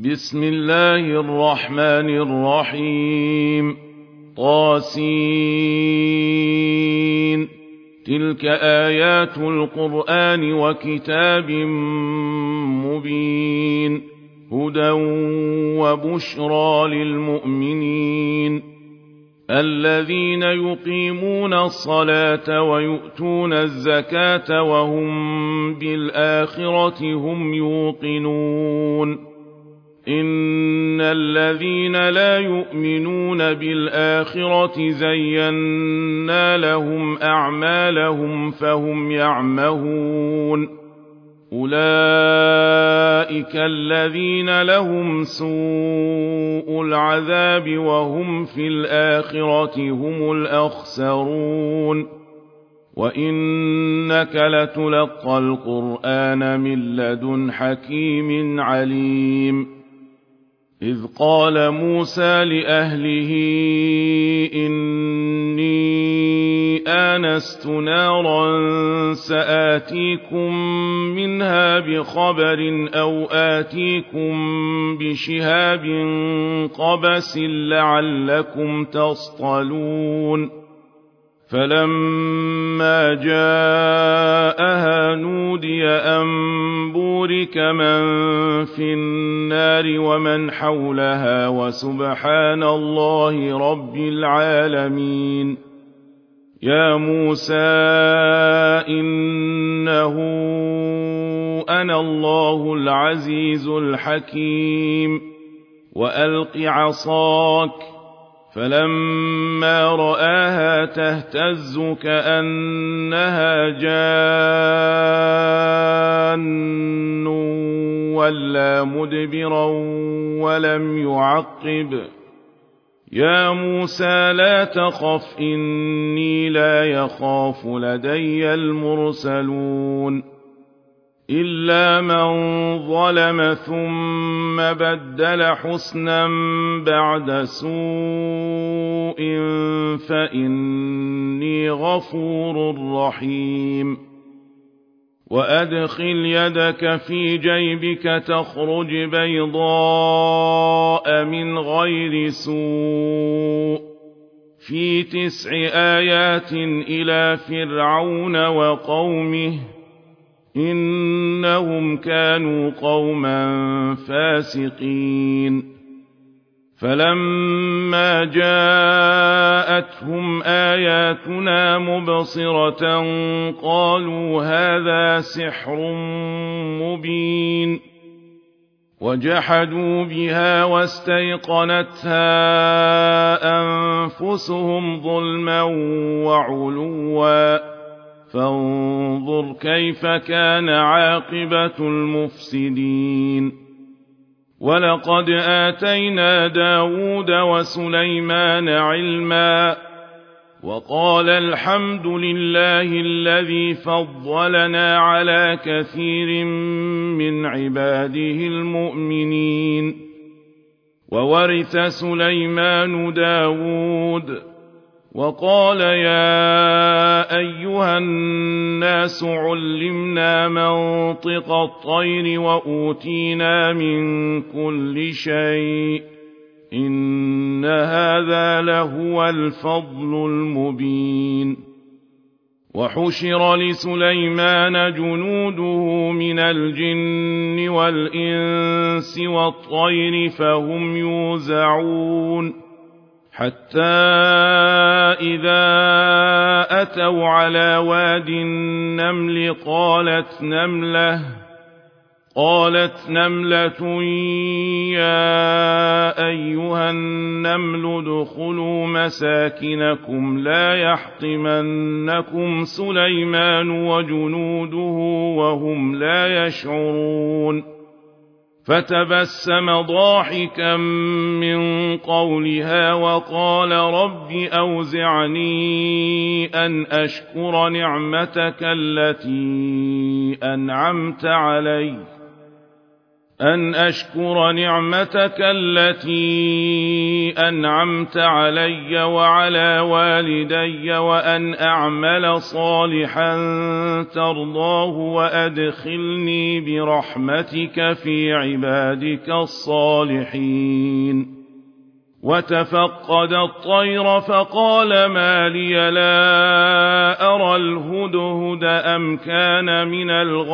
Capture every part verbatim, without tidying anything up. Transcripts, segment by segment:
بسم الله الرحمن الرحيم طاسين تلك آيات القرآن وكتاب مبين هدى وبشرى للمؤمنين الذين يقيمون الصلاة ويؤتون الزكاة وهم بالآخرة هم يوقنون إن الذين لا يؤمنون بالآخرة زينا لهم أعمالهم فهم يعمهون أولئك الذين لهم سوء العذاب وهم في الآخرة هم الأخسرون وإنك لتلقى القرآن من لدن حكيم عليم إذ قال موسى لأهله إني آنست نارا سآتيكم منها بخبر أو آتيكم بشهاب قبس لعلكم تصطلون فلما جاءها نودي أن بورك من في النار ومن حولها وسبحان الله رب العالمين يا موسى إنه أنا الله العزيز الحكيم وألق عصاك فلما رآها تهتز كأنها جان ولا مدبرا ولم يعقب يا موسى لا تخف إني لا يخاف لدي المرسلون إلا من ظلم ثم بدل حسنا بعد سوء فإني غفور رحيم وأدخل يدك في جيبك تخرج بيضاء من غير سوء في تسع آيات إلى فرعون وقومه إنهم كانوا قوما فاسقين فلما جاءتهم آياتنا مبصرة قالوا هذا سحر مبين وجحدوا بها واستيقنتها أنفسهم ظلما وعلوا فانظر كيف كان عاقبة المفسدين ولقد آتينا داود وسليمان علما وقال الحمد لله الذي فضلنا على كثير من عباده المؤمنين وورث سليمان داود وقال يا أيها الناس علمنا منطق الطير وأوتينا من كل شيء إن هذا لهو الفضل المبين وحشر لسليمان جنوده من الجن والإنس والطير فهم يوزعون حتى إذا أتوا على واد النمل قالت نملة قالت نملة يا أيها النمل ادخلوا مساكنكم لا يحطمنكم سليمان وجنوده وهم لا يشعرون فتبسم ضاحكا من قولها وقال رب أوزعني أن أشكر نعمتك التي أنعمت علي أن أشكر نعمتك التي أنعمت علي وعلى والدي وأن أعمل صالحا ترضاه وأدخلني برحمتك في عبادك الصالحين. وتفقد الطير فقال ما لي لا أرى الهدهد أم كان من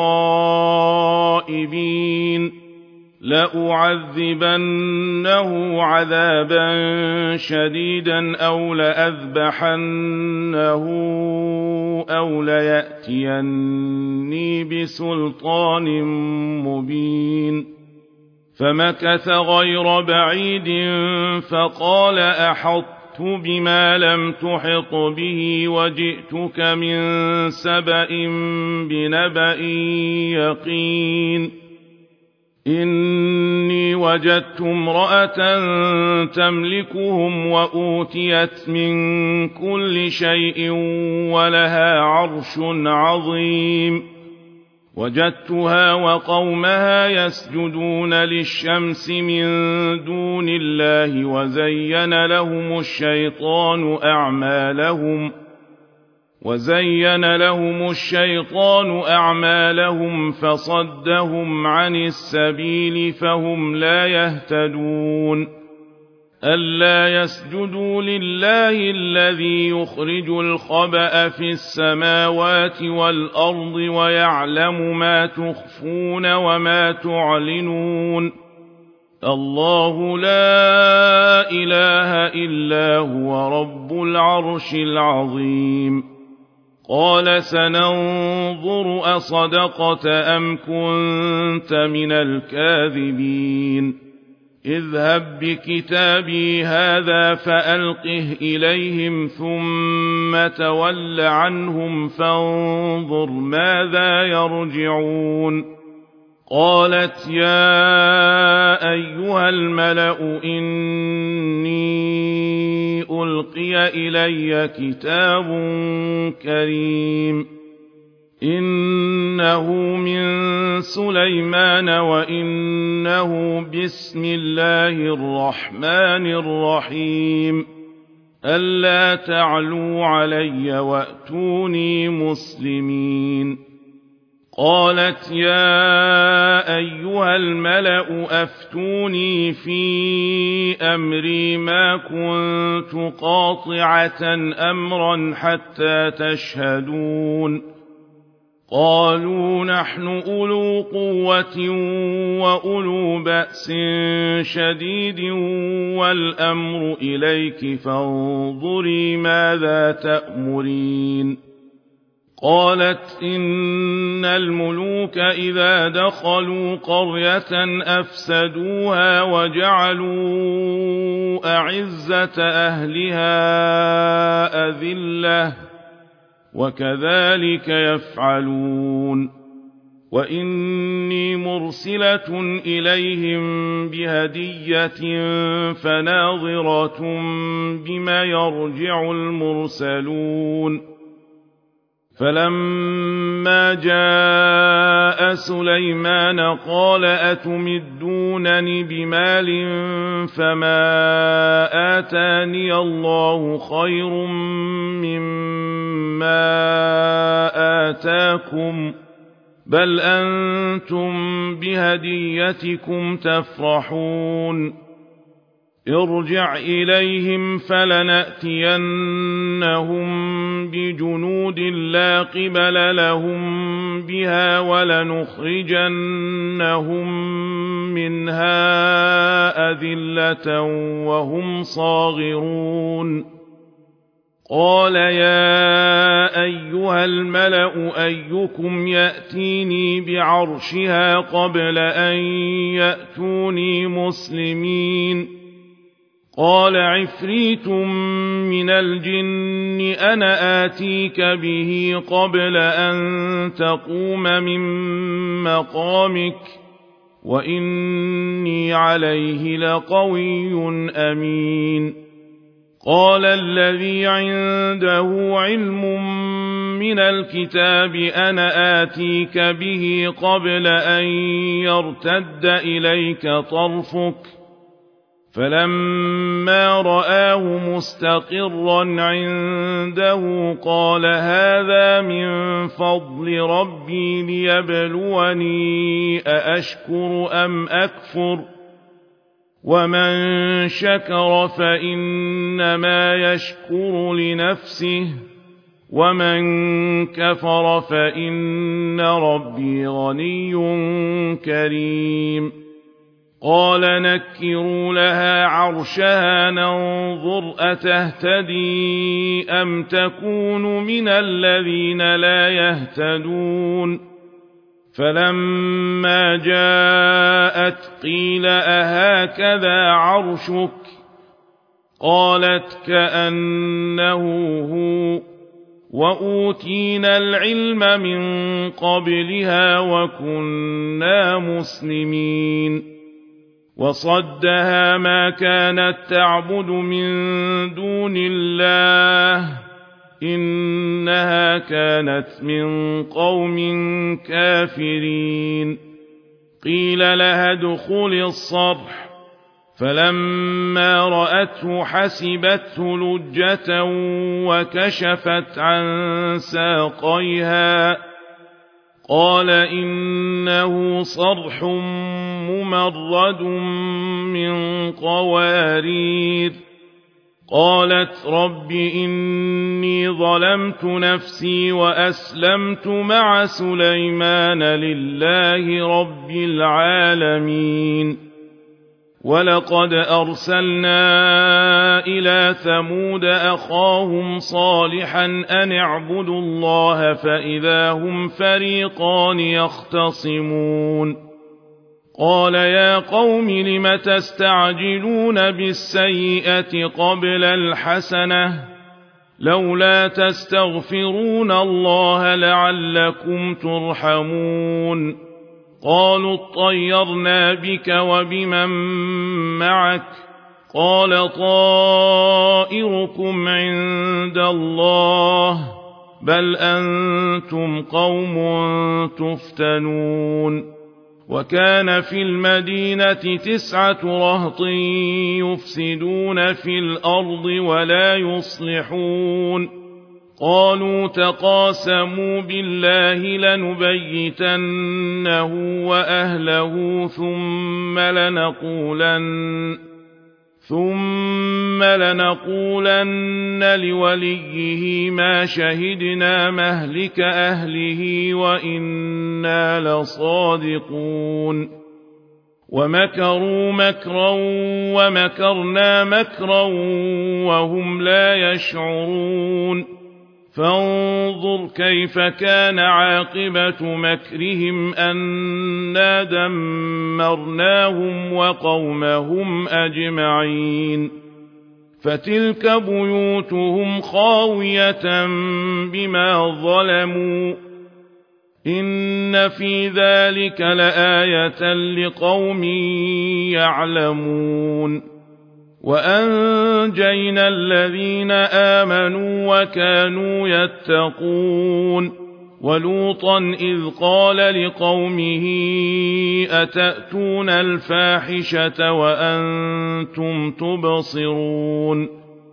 الغائبين لأعذبنه عذابا شديدا أو لأذبحنه أو ليأتيني بسلطان مبين. فمكث غير بعيد فقال أحطت بما لم تحط به وجئتك من سبأ بنبأ يقين. إني وجدت امرأة تملكهم وأوتيت من كل شيء ولها عرش عظيم. وجدتها وقومها يسجدون للشمس من دون الله وزين لهم الشيطان أعمالهم وزين لهم الشيطان أعمالهم فصدهم عن السبيل فهم لا يهتدون. ألا يسجدوا لله الذي يخرج الخبأ في السماوات والأرض ويعلم ما تخفون وما تعلنون. الله لا إله إلا هو رب العرش العظيم. قال سننظر أصدقت أم كنت من الكاذبين. اذهب بكتابي هذا فألقه إليهم ثم تول عنهم فانظر ماذا يرجعون. قالت يا أيها الملأ إني ألقي إلي كتاب كريم إنه من سليمان وإنه بسم الله الرحمن الرحيم ألا تعلوا علي وأتوني مسلمين. قالت يا أيها الملأ أفتوني في أمري ما كنت قاطعة أمرا حتى تشهدون. قالوا نحن أولو قوة وأولو بأس شديد والأمر إليك فانظري ماذا تأمرين. قالت إن الملوك إذا دخلوا قرية أفسدوها وجعلوا أعزة أهلها أذلة وكذلك يفعلون. وإني مرسلة إليهم بهدية فناظرة بما يرجع المرسلون. فلما جاء سليمان قال أتمدونني بمال فما آتاني الله خير مما آتاكم بل أنتم بهديتكم تفرحون. ارجع إليهم فلنأتينهم بجنود لا قبل لهم بها ولنخرجنهم منها أذلة وهم صاغرون. قال يا أيها الملأ أيكم يأتيني بعرشها قبل أن يأتوني مسلمين. قال عفريت من الجن أنا آتيك به قبل أن تقوم من مقامك وإني عليه لقوي أمين. قال الذي عنده علم من الكتاب أنا آتيك به قبل أن يرتد إليك طرفك فلما رآه مستقرا عنده قال هذا من فضل ربي ليبلوني أأشكر أم أكفر ومن شكر فإنما يشكر لنفسه ومن كفر فإن ربي غني كريم قال نكروا لها عرشها ننظر أتهتدي أم تكون من الذين لا يهتدون فلما جاءت قيل أهكذا عرشك قالت كأنه هو وأوتينا العلم من قبلها وكنا مسلمين وصدها ما كانت تعبد من دون الله إنها كانت من قوم كافرين قيل لها ادخل الصرح فلما رأته حسبته لجة وكشفت عن ساقيها قال إنه صرح ممرد من قوارير قالت رب إني ظلمت نفسي وأسلمت مع سليمان لله رب العالمين ولقد أرسلنا إلى ثمود أخاهم صالحا أن اعبدوا الله فإذا هم فريقان يختصمون قال يا قوم لم تستعجلون بالسيئة قبل الحسنة لولا تستغفرون الله لعلكم ترحمون قالوا اطيرنا بك وبمن معك قال طائركم عند الله بل أنتم قوم تفتنون وكان في المدينة تسعة رهط يفسدون في الأرض ولا يصلحون قالوا تقاسموا بالله لنبيتنه وأهله ثم لنقولن ثم لنقولن لوليه ما شهدنا مهلك أهله وإنا لصادقون ومكروا مكرا ومكرنا مكرا وهم لا يشعرون فانظر كيف كان عاقبة مكرهم أنا دمرناهم وقومهم أجمعين فتلك بيوتهم خاوية بما ظلموا إن في ذلك لآية لقوم يعلمون وأنجينا الذين آمنوا وكانوا يتقون ولوطا إذ قال لقومه أتأتون الفاحشة وأنتم تبصرون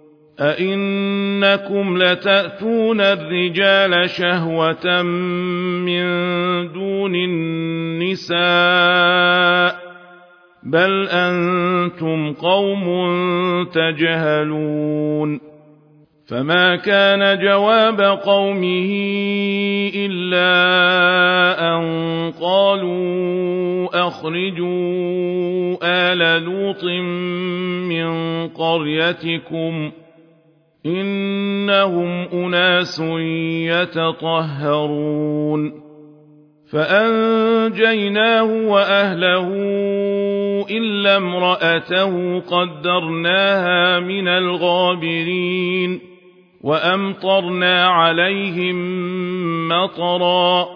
أئنكم لتأتون الرجال شهوة من دون النساء بل أنتم قوم تجهلون فما كان جواب قومه إلا أن قالوا أخرجوا آل لوط من قريتكم إنهم أناس يتطهرون فأنجيناه وأهله إلا امرأته قدرناها من الغابرين وأمطرنا عليهم مطرا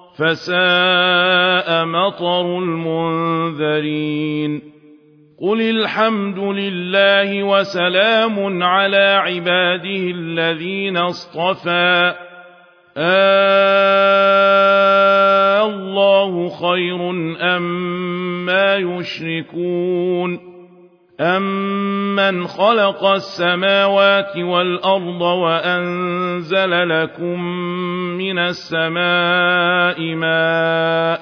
فساء مطر المنذرين قل الحمد لله وسلام على عباده الذين اصطفى آه الله خير أم ما يشركون أمن خلق السماوات والأرض وأنزل لكم من السماء ماء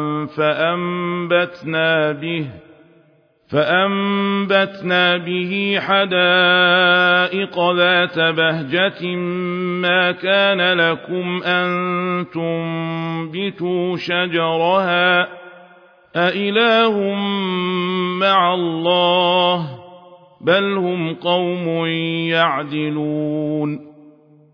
فأنبتنا به فأنبتنا به حدائق ذات بهجة ما كان لكم أن تنبتوا شجرها أإله مع الله بل هم قوم يعدلون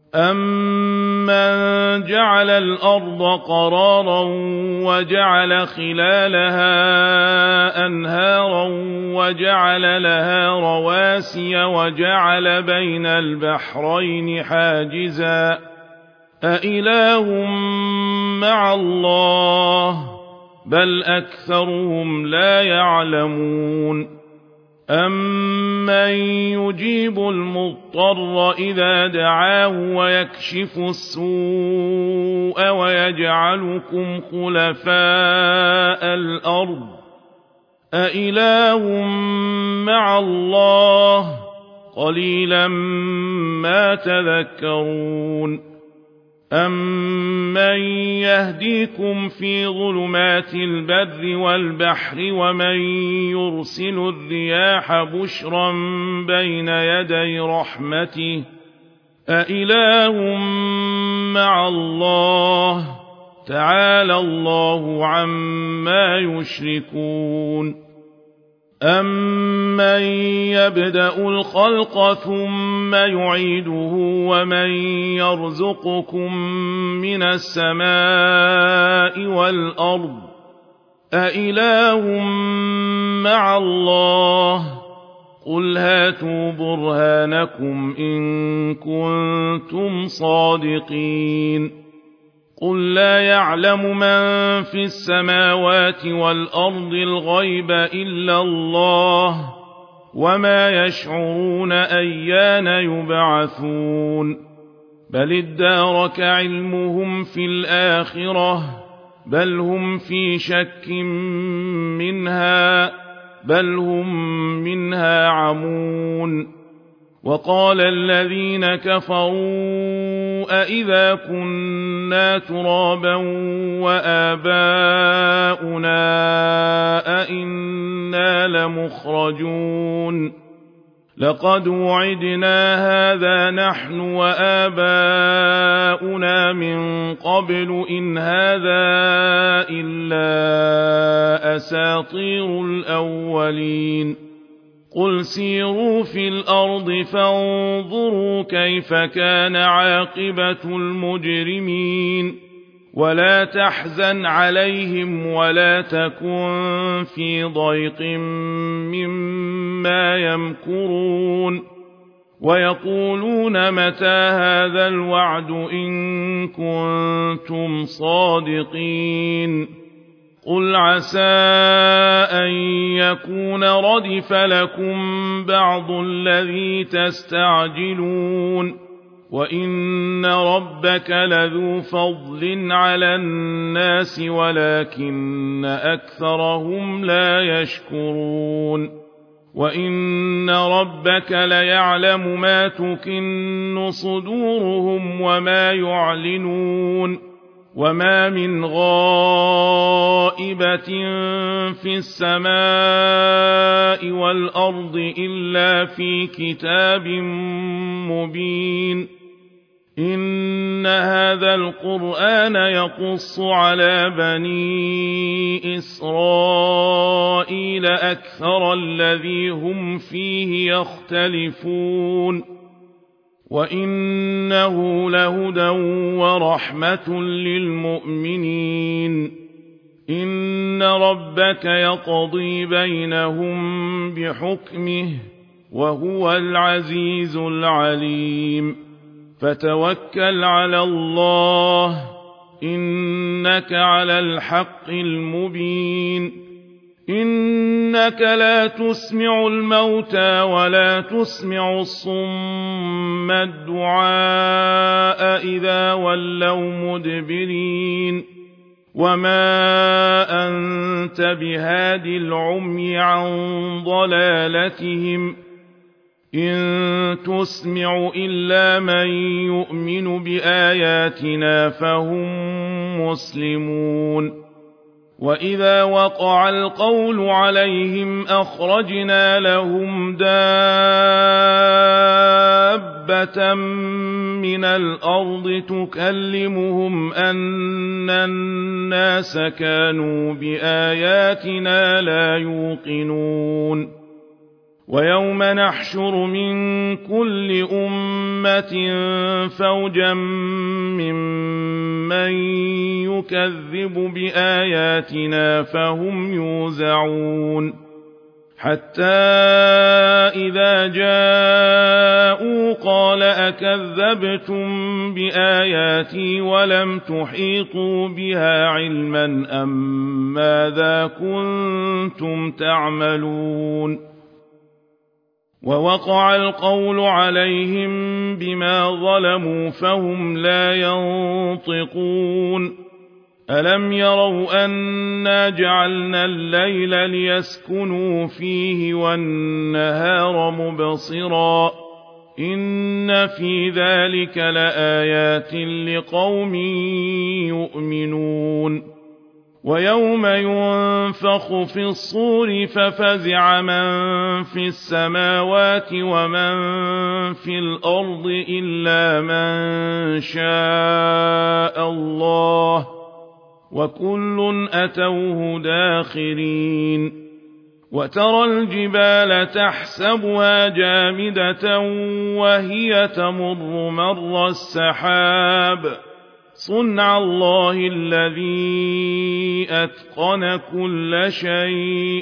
أمن جعل الأرض قرارا وجعل خلالها أنهارا وجعل لها رواسي وجعل بين البحرين حاجزا أإله مع الله بل أكثرهم لا يعلمون أمن يجيب المضطر إذا دعاه ويكشف السوء ويجعلكم خلفاء الأرض أإله مع الله قليلا ما تذكرون أمن يهديكم في ظلمات البر والبحر ومن يرسل الرياح بشرا بين يدي رحمته أإله مع الله تعالى الله عما يشركون أمن يبدأ الخلق ثم يعيده ومن يرزقكم من السماء والأرض أإله مع الله قل هاتوا برهانكم إن كنتم صادقين قل لا يعلم من في السماوات والأرض الغيب إلا الله وما يشعرون أيان يبعثون بل ادارك علمهم في الآخرة بل هم في شك منها بل هم منها عمون وقال الذين كفروا أئذا كنا ترابا وآباؤنا أئنا لمخرجون لقد وعدنا هذا نحن وآباؤنا من قبل إن هذا إلا أساطير الأولين قل سيروا في الأرض فانظروا كيف كان عاقبة المجرمين ولا تحزن عليهم ولا تكن في ضيق مما يمكرون ويقولون متى هذا الوعد إن كنتم صادقين قل عسى أن يكون ردف لكم بعض الذي تستعجلون وإن ربك لذو فضل على الناس ولكن أكثرهم لا يشكرون وإن ربك ليعلم ما تكن صدورهم وما يعلنون وما من غائبة في السماء والأرض إلا في كتاب مبين إن هذا القرآن يقص على بني إسرائيل أكثر الذي هم فيه يختلفون وإنه لهدى ورحمة للمؤمنين إن ربك يقضي بينهم بحكمه وهو العزيز العليم فتوكل على الله إنك على الحق المبين إنك لا تسمع الموتى ولا تسمع الصم الدعاء إذا ولوا مدبرين وما أنت بهاد العمي عن ضلالتهم إن تسمع إلا من يؤمن بآياتنا فهم مسلمون وإذا وقع القول عليهم أخرجنا لهم دابة من الأرض تكلمهم أن الناس كانوا بآياتنا لا يوقنون ويوم نحشر من كل أمة فوجا ممن يكذب بآياتنا فهم يوزعون حتى إذا جاءوا قال أكذبتم بآياتي ولم تحيطوا بها علما أم ماذا كنتم تعملون ووقع القول عليهم بما ظلموا فهم لا ينطقون ألم يروا أنا جعلنا الليل ليسكنوا فيه والنهار مبصرا إن في ذلك لآيات لقوم يؤمنون ويوم ينفخ في الصور ففزع من في السماوات ومن في الأرض إلا من شاء الله وكل أتوه داخرين وترى الجبال تحسبها جامدة وهي تمر مر السحاب صنع الله الذي أتقن كل شيء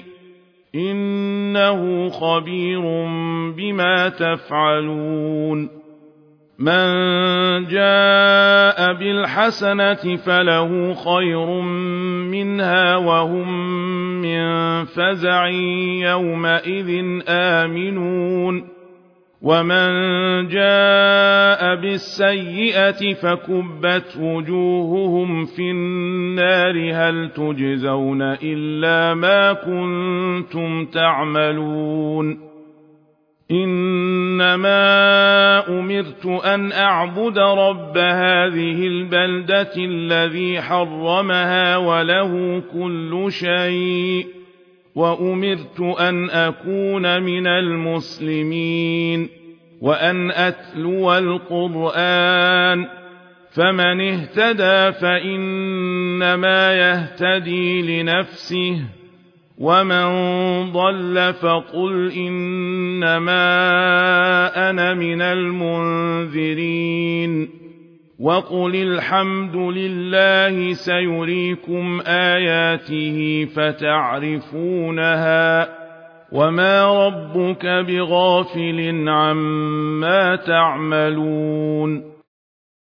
إنه خبير بما تفعلون من جاء بالحسنة فله خير منها وهم من فزع يومئذ آمنون ومن جاء بالسيئة فكبت وجوههم في النار هل تجزون إلا ما كنتم تعملون إنما أمرت أن أعبد رب هذه البلدة الذي حرمها وله كل شيء وأمرت أن أكون من المسلمين وأن أتلو القرآن فمن اهتدى فإنما يهتدي لنفسه ومن ضل فقل إنما أنا من المنذرين وقل الحمد لله سيريكم آياته فتعرفونها وما ربك بغافل عما تعملون